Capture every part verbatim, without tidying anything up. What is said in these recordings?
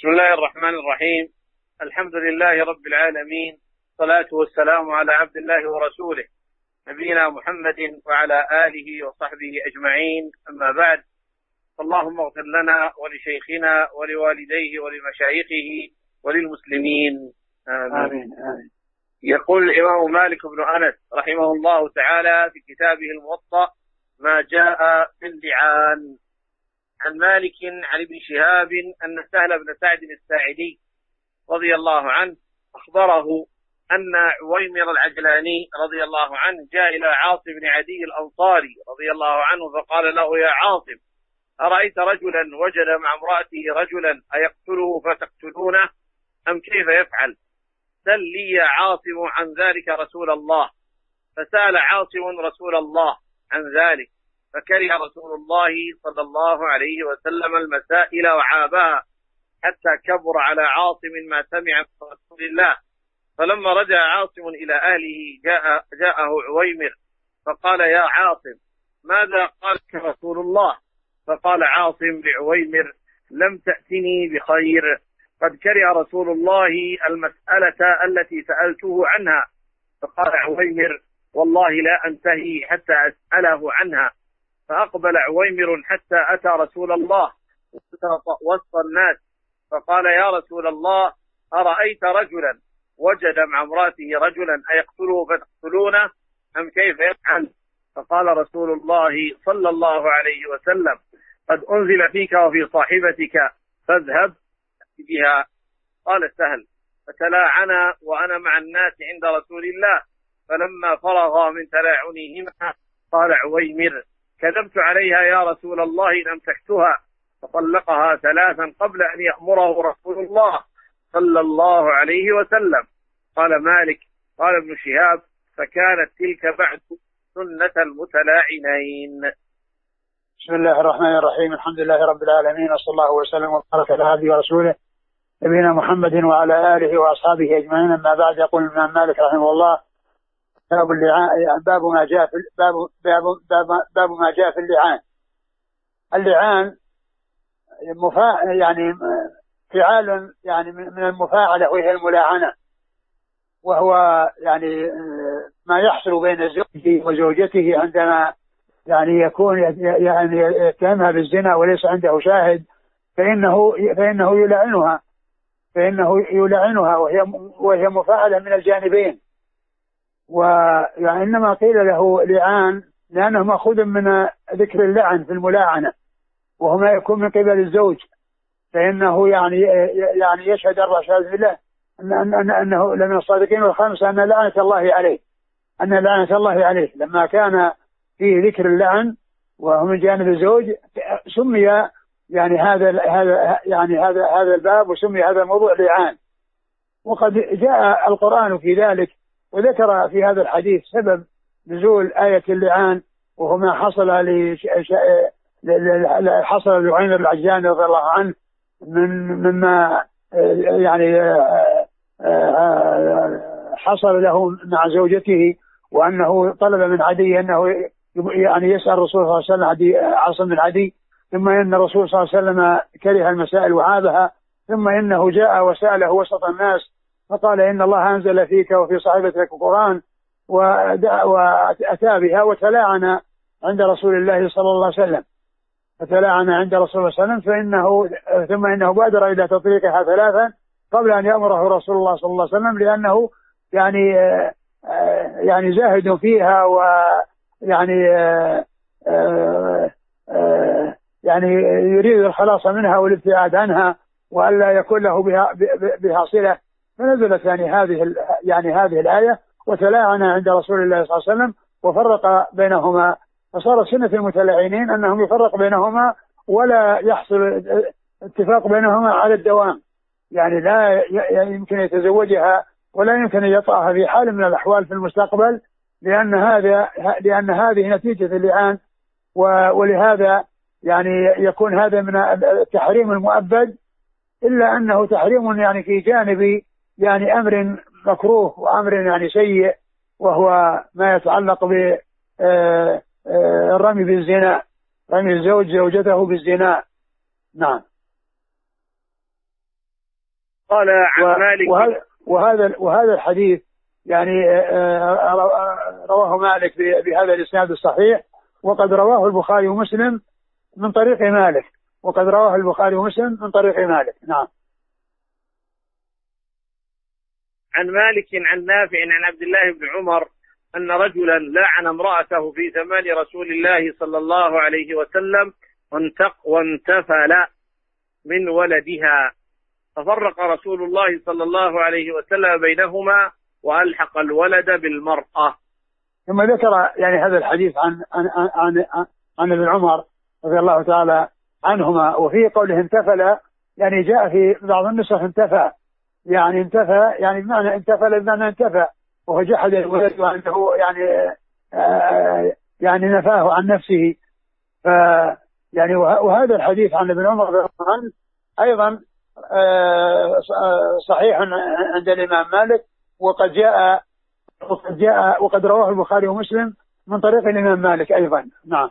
بسم الله الرحمن الرحيم. الحمد لله رب العالمين، الصلاة والسلام على عبد الله ورسوله نبينا محمد وعلى آله وصحبه أجمعين، أما بعد. اللهم اغفر لنا ولشيخنا ولوالديه ولمشايخه وللمسلمين، آمين. آمين. آمين. يقول الإمام مالك بن أنس رحمه الله تعالى في كتابه الموطأ ما جاء في اللعان. عن مالك عن ابن شهاب أن سهل بن سعد الساعدي رضي الله عنه أخبره أن عويمر العجلاني رضي الله عنه جاء إلى عاصم بن عدي الأنصاري رضي الله عنه فقال له: يا عاصم، أرأيت رجلا وجد مع امرأته رجلا أيقتله فتقتلونه أم كيف يفعل؟ سل لي يا عاصم عن ذلك رسول الله. فسأل عاصم رسول الله عن ذلك، فكره رسول الله صلى الله عليه وسلم المسائل وعابها حتى كبر على عاصم ما سمع من رسول الله. فلما رجع عاصم إلى أهله جاء جاءه عويمر فقال: يا عاصم، ماذا قال لك رسول الله؟ فقال عاصم لعويمر: لم تأتني بخير، قد كره رسول الله المسألة التي سألته عنها. فقال عويمر: والله لا أنتهي حتى أسأله عنها. فأقبل عويمر حتى أتى رسول الله وسط الناس فقال: يا رسول الله، أرأيت رجلا وجد مع امرأته رجلا أيقتله فتقتلونه أم كيف يفعل؟ فقال رسول الله صلى الله عليه وسلم: قد أنزل فيك وفي صاحبتك، فاذهب بها. قال سهل: فتلاعنا وأنا مع الناس عند رسول الله، فلما فرغا من تلاعنهما قال عويمر: كذبت عليها يا رسول الله إن أمسكتها. فطلقها ثلاثا قبل أن يأمره رسول الله صلى الله عليه وسلم. قال مالك: قال ابن شهاب: فكانت تلك بعد سنة المتلاعنين. بسم الله الرحمن الرحيم. الحمد لله رب العالمين، وصلى الله وسلم وبارك على عبده ورسوله نبينا محمد وعلى آله وأصحابه أجمعين، أما بعد. يقول الإمام مالك رحمه الله: باب اللعان، باب ما جاء في باب باب باب, باب ما جاء في اللعان. اللعان مفا يعني فعال يعني من المفاعلة، وهي الملاعنة، وهو يعني ما يحصل بين الزوج وزوجته عندما يعني يكون يعني يتهمها بالزنا وليس عنده شاهد، فإنه فإنه يلعنها فإنه يلعنها وهي وهي مفاعلة من الجانبين. وإنما قيل له لعان لأنه مأخوذ من ذكر اللعن في الملاعنة، وهو ما يكون من قبل الزوج، فإنه يعني يعني يشهد أربع شهادات بالله أن أن أنه لمن الصادقين، والخامسة أن لعنة الله عليه أن لعنة الله عليه لما كان فيه ذكر اللعن وهو من جانب الزوج، سمي يعني هذا هذا يعني هذا هذا الباب، وسمي هذا الموضوع لعان. وقد جاء القرآن في ذلك، وذكر في هذا الحديث سبب نزول آية اللعان، وهو ما حصل لش... حصل لعويمر العجلاني رضي الله عنه من مما يعني حصل له مع زوجته، وأنه طلب من عدي أنه يعني يسأل الرسول صلى الله عليه وسلم عدي عاصم بن عدي، ثم إن الرسول صلى الله عليه وسلم كره المسائل وعابها، ثم إنه جاء وسأله وسط الناس فقال: إن الله أنزل فيك وفي صاحبتك القرآن، وأتى بها وتلاعن عند رسول الله صلى الله عليه وسلم فتلاعن عند رسول الله صلى الله عليه وسلم، فإنه ثم إنه بادر إلى تطليقها ثلاثا قبل أن يأمره رسول الله صلى الله عليه وسلم، لأنه يعني يعني زاهد فيها، ويعني يعني يريد الخلاص منها والابتعاد عنها وألا يكون له بها بها صلة. فنزلت يعني هذه يعني هذه الآية: وتلاعن عند رسول الله صلى الله عليه وسلم وفرق بينهما. فصار سنة المتلاعنين أنهم يفرق بينهما ولا يحصل اتفاق بينهما على الدوام، يعني لا يمكن يتزوجها ولا يمكن أن يطأها في حال من الأحوال في المستقبل، لأن هذا لأن هذه نتيجة اللعان. ولهذا يعني يكون هذا من التحريم المؤبد، إلا أنه تحريم يعني في جانب يعني أمر مكروه وأمر يعني سيء، وهو ما يتعلق بالرمي بالزنا، رمي الزوج زوجته بالزنا. نعم. قال عن مالك. وهذا وهذا وهذا الحديث يعني رواه مالك بهذا الإسناد الصحيح، وقد رواه البخاري ومسلم من طريق مالك وقد رواه البخاري ومسلم من طريق مالك. نعم. عن مالك عن نافع عن عبد الله بن عمر أن رجلا لعن امرأته في زمان رسول الله صلى الله عليه وسلم وانتفل من ولدها، ففرق رسول الله صلى الله عليه وسلم بينهما وألحق الولد بالمرأة. ثم ذكر يعني هذا الحديث عن عن عن, عن, عن ابن عمر رضي الله تعالى عنهما، وفي قوله انتفل يعني جاء في بعض النسخ انتفى، يعني انتفى يعني بمعنى انتفل بمعنى انتفى، وهو جحد الولد وأنه يعني آه يعني نفاه عن نفسه. ف يعني وهذا الحديث عن ابن عمر رضي الله عنه أيضا آه صحيح عند الإمام مالك، وقد جاء وقد جاء وقد رواه البخاري ومسلم من طريق الإمام مالك أيضا. نعم.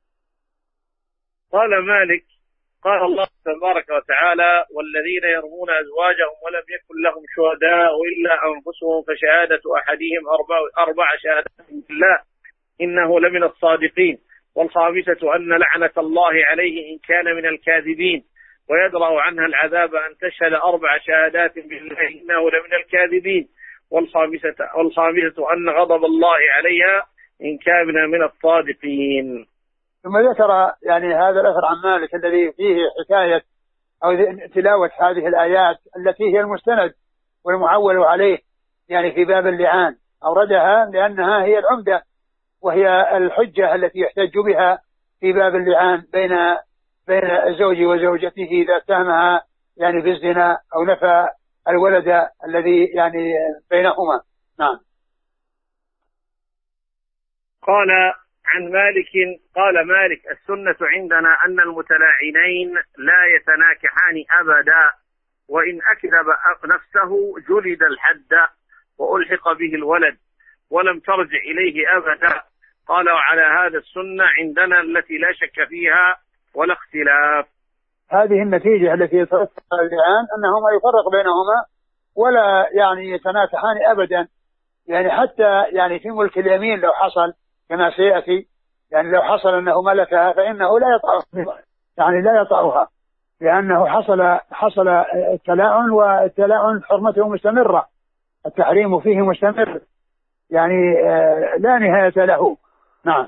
قال مالك قال الله تبارك وتعالى: والذين يرمون أزواجهم ولم يكن لهم شهداء إلا أنفسهم فشهادة أحدهم أربع, أربع شهادات بالله إنه لمن الصادقين، والخامسة أن لعنة الله عليه إن كان من الكاذبين، ويدرأ عنها العذاب أن تشهد أربع شهادات بالله إنه لمن الكاذبين، والخامسة, والخامسة أن غضب الله عليها إن كان من الصادقين. ثم ذكر يعني هذا الأثر عن مالك الذي فيه حكاية أو تلاوة هذه الآيات التي هي المستند والمعول عليه يعني في باب اللعان، أوردها لأنها هي العمدة وهي الحجة التي يحتج بها في باب اللعان بين بين الزوج وزوجته إذا اتهمها يعني بالزنا أو نفى الولد الذي يعني بينهما. نعم. قال عن مالك قال مالك: السنة عندنا أن المتلاعنين لا يتناكحان أبدا، وإن أكذب نفسه جلد الحد وألحق به الولد ولم ترجع إليه أبدا. قال: وعلى هذا السنة عندنا التي لا شك فيها ولا اختلاف. هذه النتيجة التي يترتب اللعان أنه ما يفرق بينهما ولا يعني يتناكحان أبدا، يعني حتى يعني في ملك اليمين لو حصل كما سيأتي، يعني لو حصل أنه ملكها فإنه لا يطأها، يعني لا يطأها لأنه حصل حصل التلاعن، والتلاعن حرمته مستمرة، التحريم فيه مستمر يعني لا نهاية له. نعم.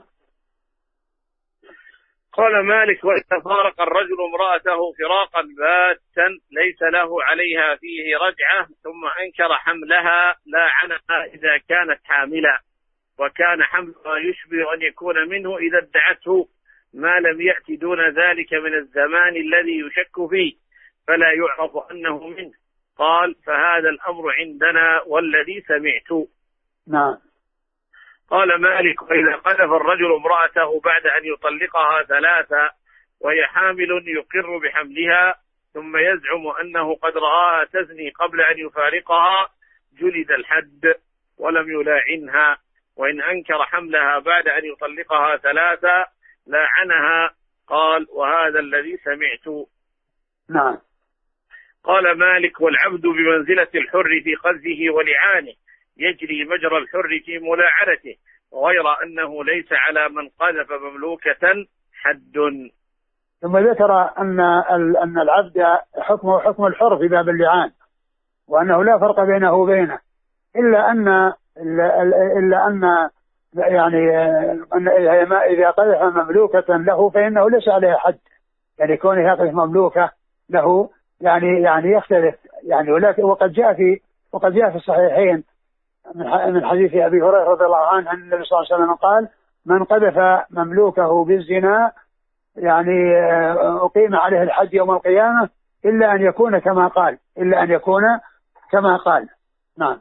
قال مالك: وإذا فارق الرجل امرأته فراقا باتا ليس له عليها فيه رجعة ثم أنكر حملها لاعنها إذا كانت حاملة، وكان حملها يشبه أن يكون منه إذا ادعته ما لم يأتي دون ذلك من الزمان الذي يشك فيه فلا يعرف أنه منه. قال: فهذا الأمر عندنا والذي سمعت. نعم. قال مالك: وإذا قذف الرجل امرأته بعد أن يطلقها ثلاثة وهي حامل يقر بحملها ثم يزعم أنه قد رآها تزني قبل أن يفارقها جلد الحد ولم يلاعنها، وإن أنكر حملها بعد أن يطلقها ثلاثة لاعنها. قال: وهذا الذي سمعت. نعم. قال مالك: والعبد بمنزلة الحر في قذفه ولعانه، يجري مجرى الحر في ملاعنته، غير أنه ليس على من قذف مملوكة حد. ثم ذكر أن أن العبد حكمه حكم الحر في باب اللعان، وأنه لا فرق بينه وبينه، إلا أن إلا, إلا أن يعني أن إذا قذف مملوكة له فإنه ليس عليه حد، يعني كونه يقذف مملوكة له يعني يعني يختلف يعني، ولكن وقد جاء في وقد جاء في الصحيحين من حديث أبي هريرة رضي الله عنه أن النبي صلى الله عليه وسلم قال: من قذف مملوكه بالزنا يعني أقيم عليه الحد يوم القيامة إلا أن يكون كما قال إلا أن يكون كما قال. نعم.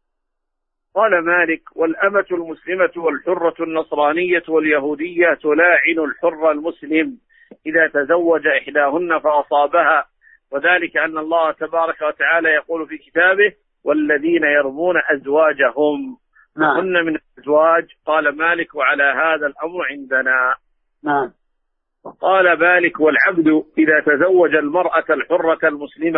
قال مالك: والأمة المسلمة والحرة النصرانية واليهودية تلاعن الحر المسلم إذا تزوج إحداهن فأصابها، وذلك أن الله تبارك وتعالى يقول في كتابه: والذين يرمون أزواجهم هن من الأزواج. قال مالك: وعلى هذا الأمر عندنا. نعم. قال مالك: والعبد إذا تزوج المرأة الحرة المسلمة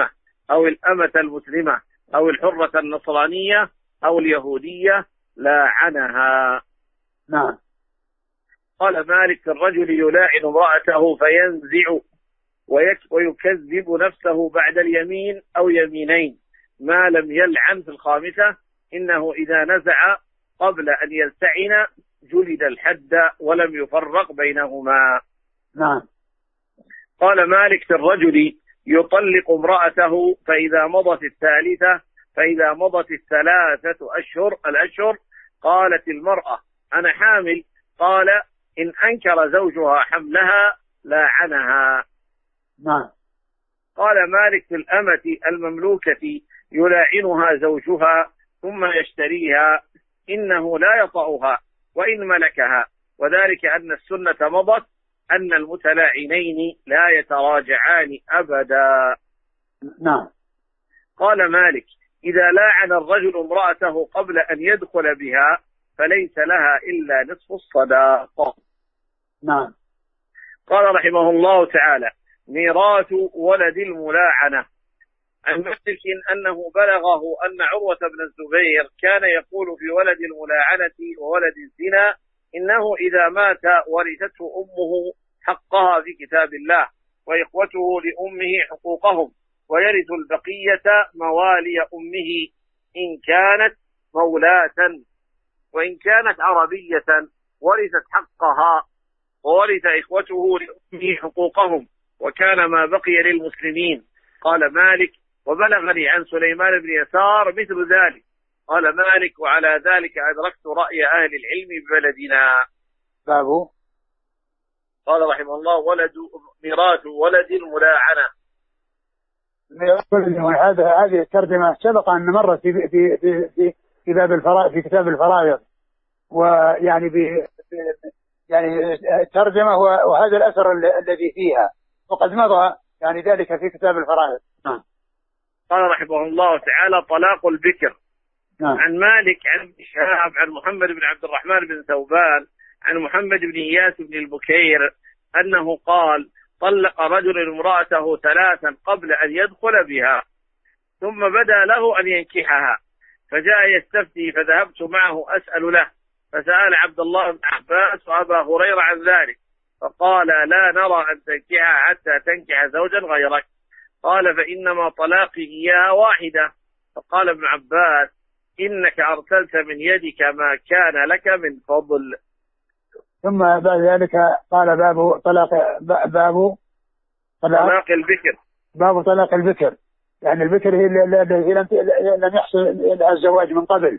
أو الأمة المسلمة أو الحرة النصرانية أو اليهودية لاعنها. نعم. قال مالك في الرجل يلاعن امرأته فينزع ويكذب نفسه بعد اليمين أو يمينين ما لم يلعن في الخامسة إنه إذا نزع قبل أن يلتعن جلد الحد ولم يفرق بينهما. نعم. قال مالك في الرجل يطلق امرأته فإذا مضت الثالثة فإذا مضت الثلاثة أشهر الأشهر قالت المرأة أنا حامل، قال إن أنكر زوجها حملها لاعنها. نعم. قال مالك في الأمة المملوكة يلاعنها زوجها ثم يشتريها إنه لا يطأها وإن ملكها، وذلك أن السنة مضت أن المتلاعنين لا يتراجعان أبدا. نعم. قال مالك إذا لاعن الرجل امرأته قبل أن يدخل بها فليس لها إلا نصف الصداقة. نعم. قال رحمه الله تعالى ميراث ولد الملاعنة. عن مالك أنه بلغه أن عروة بن الزبير كان يقول في ولد الملاعنة وولد الزنا إنه إذا مات ورثته أمه حقها في كتاب الله وإخوته لأمه حقوقهم ويرث البقية موالي أمه إن كانت مولاة، وإن كانت عربية ورثت حقها وورث إخوته لأمه حقوقهم وكان ما بقي للمسلمين. قال مالك وبلغني عن سليمان بن يسار مثل ذلك. قال مالك وعلى ذلك أدركت رأي أهل العلم ببلدنا. بابه. قال رحمه الله ولد ميراث ولد الملاعنة. هذا هذه الترجمة سبق أن مرت في في في في في باب الفرائض في كتاب الفرائض، ويعني ب يعني ترجمة وهذا الأثر الذي فيها وقد مضى يعني ذلك في كتاب الفرائض. نعم. قال رحمه الله تعالى طلاق البكر. نعم. عن مالك عن ابن شهاب عن محمد بن عبد الرحمن بن ثوبان عن محمد بن إياس بن البكير أنه قال طلق رجل امرأته ثلاثا قبل أن يدخل بها ثم بدا له أن ينكحها فجاء يستفتي فذهبت معه أسأل له فسأل عبد الله بن عباس وأبا هريرة عن ذلك فقال لا نرى أن تنكحها حتى تنكح زوجا غيرك. قال فإنما طلاقي إياها واحدة. فقال ابن عباس إنك أرسلت من يدك ما كان لك من فضل. ثم بعد ذلك قال باب طلاق باب طلاق, طلاق البكر. باب طلاق البكر، يعني البكر هي التي لم يحصل لها الزواج من قبل.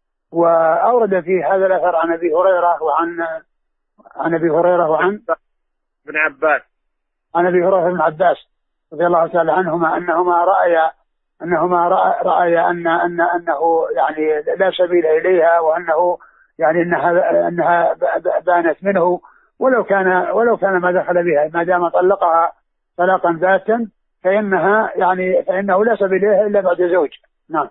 وأورد في هذا الأثر عن أبي هريرة وعن عن أبي هريرة وعن ابن عباس عن أبي هريرة بن عباس رضي الله تعالى عنهما أنهما رأيا أنهما رأيا أن أن أنه يعني لا سبيل إليها وأنه يعني أنها أنها بانت منه ولو كان ولو كان ما دخل بها ما دام طلقها طلاقا باتا فإنها يعني فإنه لا سبيل إليها إلا بعد زوج. نعم.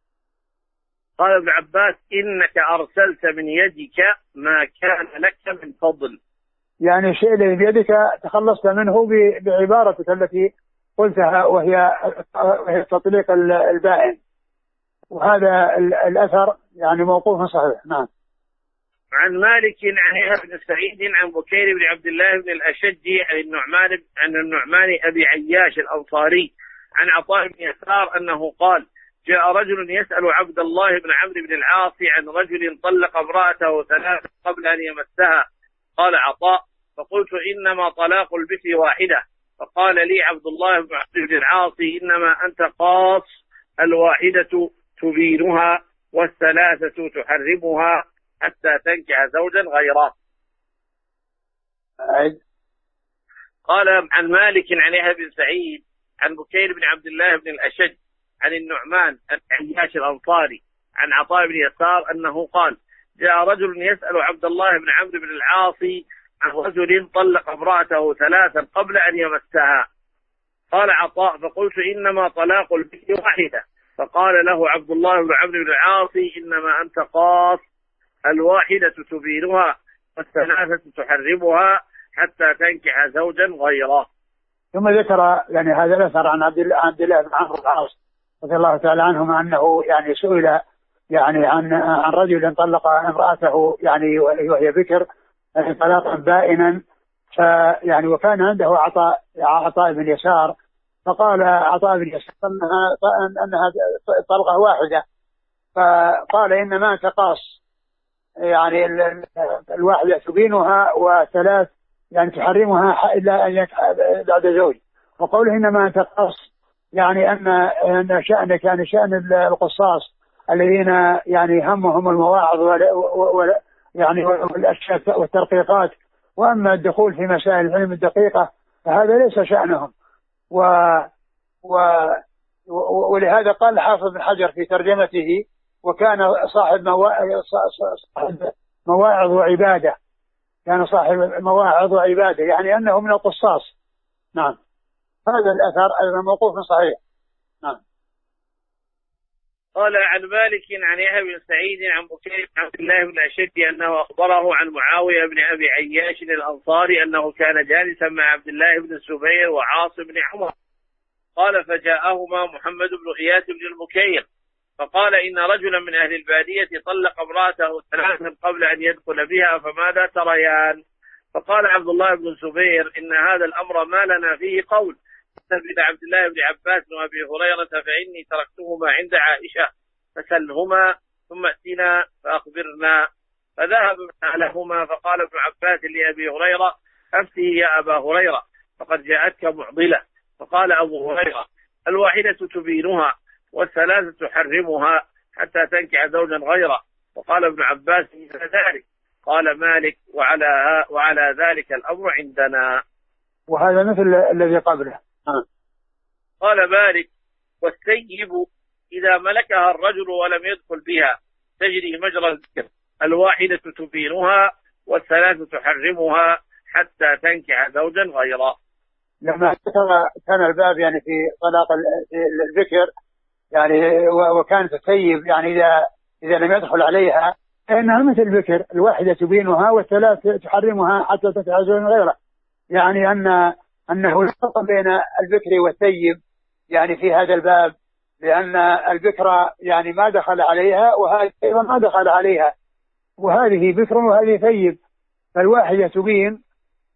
قال ابن عباس إنك أرسلت من يدك ما كان لك من فضل، يعني الشيء الذي بيدك تخلصت منه بعبارتك التي قلتها وهي وهي تطليق البائن، وهذا الأثر يعني موقوف صحيح. نعم. عن مالك عن يحيى بن سعيد عن بكير بن عبد الله بن الأشج عن النعمان عن النعمان أبي عياش الأنصاري عن عطاء بن يسار أنه قال جاء رجل يسأل عبد الله بن عمرو بن العاص عن رجل طلق امرأته ثلاثة قبل أن يمسها. قال عطاء فقلت إنما طلاق البكر واحدة. فقال لي عبد الله بن عمرو بن العاص إنما أنت قاص، الواحدة تبينها والثلاثة تحرمها حتى تنكح زوجا غيره. قال عن مالك عن يحيى بن سعيد عن بكير بن عبد الله بن الأشج عن النعمان العياش الأنصاري عن عطاء بن يسار أنه قال جاء رجل يسأل عبد الله بن عمرو بن العاص عن رجل طلق امرأته ثلاثا قبل أن يمسها. قال عطاء فقلت إنما طلاق البكر واحدة. فقال له عبد الله بن عمرو بن العاص إنما أنت قاص، الواحدة تبينها والثلاثة تحرمها حتى تنكح زوجا غيره. ثم ذكر يعني هذا الأثر عن عبد الله عبد الله بن عمرو بن العاص رضي الله تعالى عنهما أنه يعني سئل يعني عن عن رجل طلق امرأته يعني وهي بكر طلاقا بائنا، فيعني وكان عنده عطاء عطاء بن يسار، فقال عطاء بن يسار انها انها طلقه واحده، فقال انما انت قاص، يعني الواحده تبينها وثلاث يعني تحرمها الا ان بعد زوج، وقوله انما انت قاص يعني ان ان شانك كان شان القصاص الذين يعني همهم المواعظ ولا يعني والاشياء والترقيقات، واما الدخول في مسائل العلم الدقيقه فهذا ليس شانهم. و و ولهذا قال الحافظ بن حجر في ترجمته وكان صاحب مواعظ وعباده، كان صاحب مواعظ وعباده يعني انه من القصاص. نعم، هذا الاثر ايضا موقوف صحيح. نعم. قال عن مالك عن يحيى بن سعيد عن بكير عن عبد الله بن أشد أنه أخبره عن معاوية بن أبي عياش الأنصاري أنه كان جالسا مع عبد الله بن الزبير وعاصم بن عمر، قال فجاءهما محمد بن غياث بن البكير فقال إن رجلا من أهل البادية طلق امرأته ثلاثا قبل أن يدخل بها فماذا تريان؟ فقال عبد الله بن الزبير إن هذا الأمر ما لنا فيه قول، إلى عبد الله بن عباس وأبي هريرة فإني تركتهما عند عائشة فسلهما ثم ائتنا فأخبرنا. فذهب لهما فقال ابن عباس لأبي هريرة أفته يا أبا هريرة فقد جاءتك معضلة. فقال أبو هريرة الواحدة تبينها والثلاثة تحرمها حتى تنكح زوجا غيره. وقال ابن عباس مثل ذلك. قال مالك وعلى, وعلى ذلك الأمر عندنا. وهذا مثل الذي قبله. آه. قال مالك والسيب إذا ملكها الرجل ولم يدخل بها تجري مجرى الذكر، الواحدة تبينها والثلاثة تحرمها حتى تنكح زوجا غيره. لما كان الباب يعني في طلاق الذكر يعني وكانت السيب يعني إذا إذا لم يدخل عليها فإنها مثل الذكر، الواحدة تبينها والثلاثة تحرمها حتى تنكح زوجا غيره، يعني أن أنه لا فرق بين البكر والثيب يعني في هذا الباب، لأن البكر يعني ما دخل عليها وهذه أيضا ما دخل عليها، وهذه بكر وهذه ثيب، فالواحدة تبين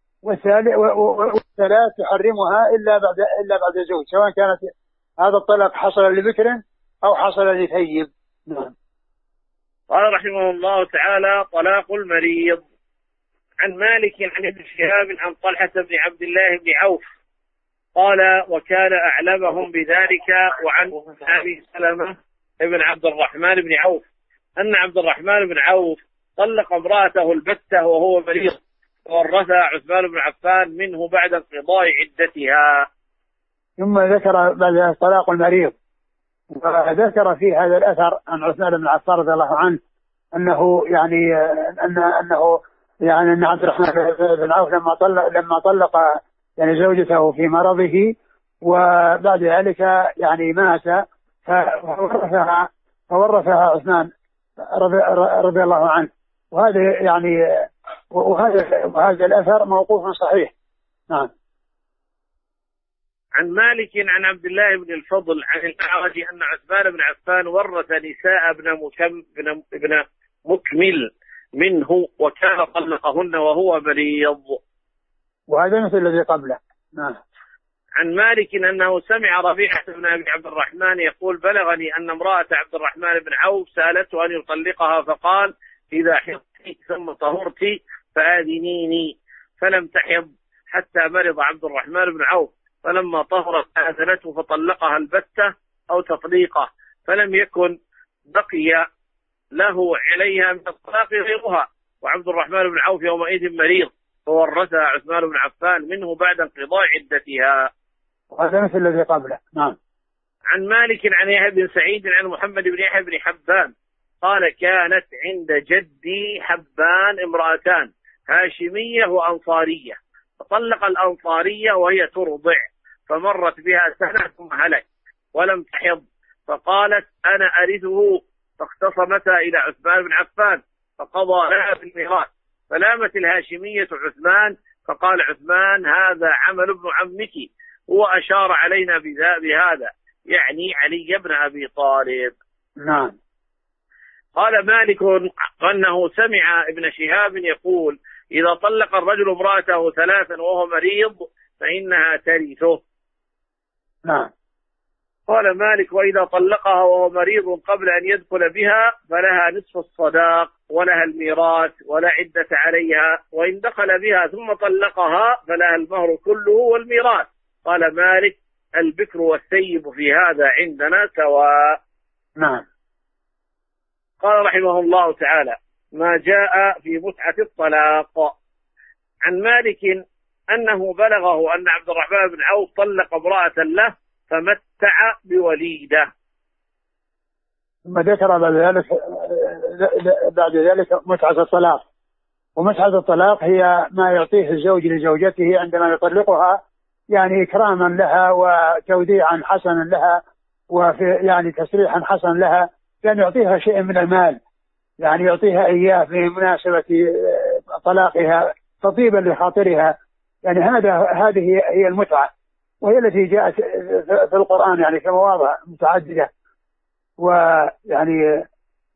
والثلاث تحرمها إلا بعد إلا بعد زوج، سواء كانت هذا الطلاق حصل لبكر أو حصل لثيب. نعم. قال رحمه الله تعالى طلاق المريض. عن مالك عن ابن شهاب عن طلحة بن عبد الله بن عوف قال وكان أعلمهم بذلك وعن أبي سلمة بن عبد الرحمن بن عوف أن عبد الرحمن بن عوف طلق امرأته البتة وهو مريض وورثها عثمان بن عفان منه بعد انقضاء عدتها. ثم ذكر بعد طلاق المريض وذكر في هذا الأثر عن عثمان بن عفان رضي الله عنه أنه يعني أن أنه يعني أن عبد الرحمن بن عوف لما طلق لما طلق يعني زوجته في مرضه وبعد ذلك يعني مات فورثها فورثها عثمان رضي الله عنه، وهذا يعني وهذا وهذا الأثر موقوف صحيح. نعم. عن مالك عن عبد الله بن الفضل عن الأعرج أن عثمان بن عفان ورث نساء ابن مكم ابن مكمل منه وكان طلقهن وهو مريض. وهذا مثل الذي قبله. نعم. عن مالك أنه سمع ربيعة بن أبي عبد الرحمن يقول بلغني أن امرأة عبد الرحمن بن عوف سألته أن يطلقها فقال إذا حضت ثم طهرت فآذنيني، فلم تحض حتى مرض عبد الرحمن بن عوف فلما طهرت آذنته فطلقها البتة أو تطليقه، فلم يكن بقي له عليها من الطلاق غيرها، وعبد الرحمن بن عوف يومئذ مريض فورثها عثمان بن عفان منه بعد انقضاء عدتها. وهذا مثل الذي قبله. نعم. عن مالك عن يحيى بن سعيد عن محمد بن يحيى بن حبان قال كانت عند جدي حبان امرأتان هاشمية وأنصارية، فطلق الأنصارية وهي ترضع فمرت بها سنة ثم هلك ولم تحض، فقالت أنا أرثه، فاختصمتا إلى عثمان بن عفان فقضى لها بالميراث، فلامت الهاشمية عثمان فقال عثمان هذا عمل ابن عمك هو أشار علينا بهذا، يعني علي بن أبي طالب. نعم. قال مالك أنه سمع ابن شهاب يقول: إذا طلق الرجل امرأته ثلاثا وهو مريض فإنها ترثه. نعم. قال مالك: وإذا طلقها وهو مريض قبل أن يدخل بها فلها نصف الصداق ولها الميراث ولا عدة عليها، وإن دخل بها ثم طلقها فلها المهر كله والميراث. قال مالك: البكر والثيب في هذا عندنا سواء. نعم. قال رحمه الله تعالى: ما جاء في متعة الطلاق. عن مالك أنه بلغه أن عبد الرحمن بن عوف طلق امرأة له فمتع بوليدة. ثم ذكر بعد ذلك بعد ذلك متعة الطلاق. ومتعة الطلاق هي ما يعطيه الزوج لزوجته عندما يطلقها، يعني إكراما لها وتوديعا حسنا لها، وفي يعني تسريحا حسنا لها، كان يعطيها شيء من المال، يعني يعطيها إياه بمناسبة طلاقها تطيبا لخاطرها. يعني هذا هذه هي المتعة، وهي التي جاءت في القرآن يعني في مواضع متعددة. ويعني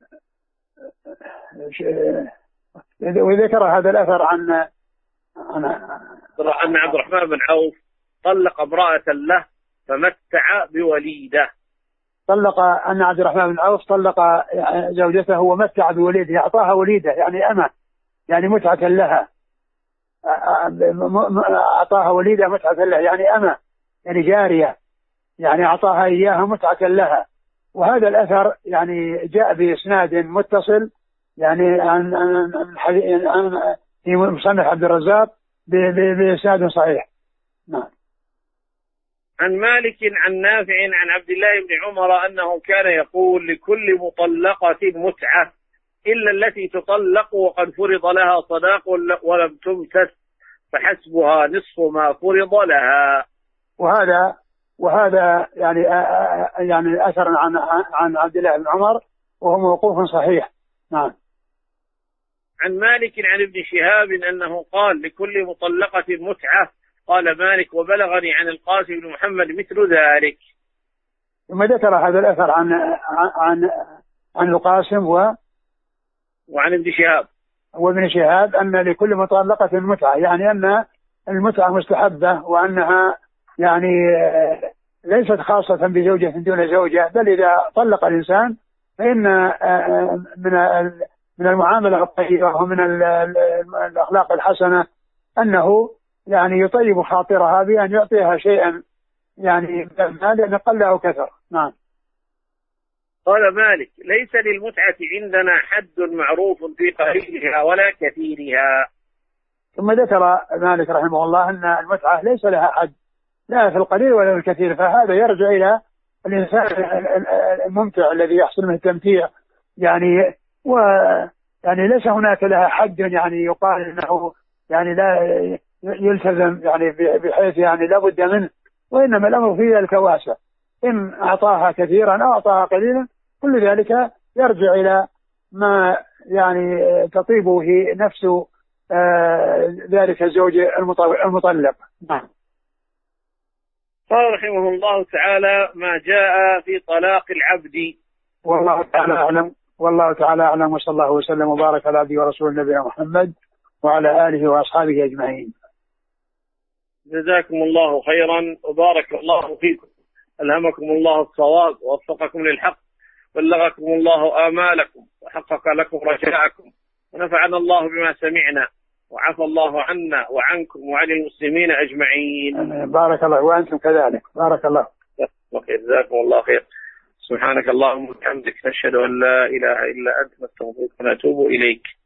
وذكر هذا الأثر عن عن أن عبد الرحمن بن عوف طلق امرأة له فمتع بوليدة. طلق أن عبد الرحمن بن عوف طلق زوجته ومتع بوليده، أعطاها وليدة يعني أمة، يعني متعة لها، أعطاها وليدة متعة لها يعني أمة، يعني جارية، يعني أعطاها إياها متعة لها. وهذا الأثر يعني جاء بإسناد متصل، يعني عن عن عن في مصنف عبد الرزاق بإسناد صحيح. نعم. عن مالك عن نافع عن عبد الله بن عمر أنه كان يقول: لكل مطلقة متعة إلا التي تطلق وقد فرض لها صداق ولم تمسس فحسبها نصف ما فرض لها. وهذا وهذا يعني يعني أثر عن عن عبد الله بن عمر وهو موقوف صحيح. نعم. عن مالك عن ابن شهاب أنه قال: لكل مطلقة متعة. قال مالك: وبلغني عن القاسم بن محمد مثل ذلك. ثم ذكر هذا الأثر عن عن عن القاسم و وعن ابن شهاب وابن شهاب أن لكل مطلقة متعة، يعني أن المتعة مستحبة، وأنها يعني ليست خاصة بزوجة دون زوجة، بل إذا طلق الإنسان فإن من من المعاملة الطيبة ومن الأخلاق الحسنة أنه يعني يطيب خاطرها بأن يعطيها شيئا يعني مال قل أو كثر. نعم. قال مالك: ليس للمتعة عندنا حد معروف في قليلها ولا كثيرها. ثم ذكر مالك رحمه الله أن المتعة ليس لها حد، لا في القليل ولا في الكثير، فهذا يرجع إلى الإنسان الممتع الذي يحصل منه التمتيع، يعني و يعني ليس هناك لها حد يعني يقال إنه يعني لا يلتزم يعني بحيث يعني لا بد منه، وإنما الأمر في ذلك واسع، إن أعطاها كثيرا أو أعطاها قليلا كل ذلك يرجع إلى ما يعني تطيب به نفس آه ذلك الزوج المطلق. نعم. قال رحمه الله تعالى: ما جاء في طلاق العبد. والله تعالى أعلم والله تعالى أعلم وصلى الله وسلم وبارك على عبده ورسول نبينا محمد وعلى آله وأصحابه أجمعين. جزاكم الله خيرا وبارك الله فيكم، ألهمكم الله الصواب ووفقكم للحق، بلغكم الله آمالكم وحقق لكم رجاءكم، ونفعنا الله بما سمعنا، وعفى الله عنا وعنكم وعن المسلمين أجمعين. بارك الله وأنتم كذلك. بارك الله. جزاكم الله خير. سبحانك اللهم وبحمدك، نشهد أن لا إله إلا أنت، نستغفرك ونتوب إليك.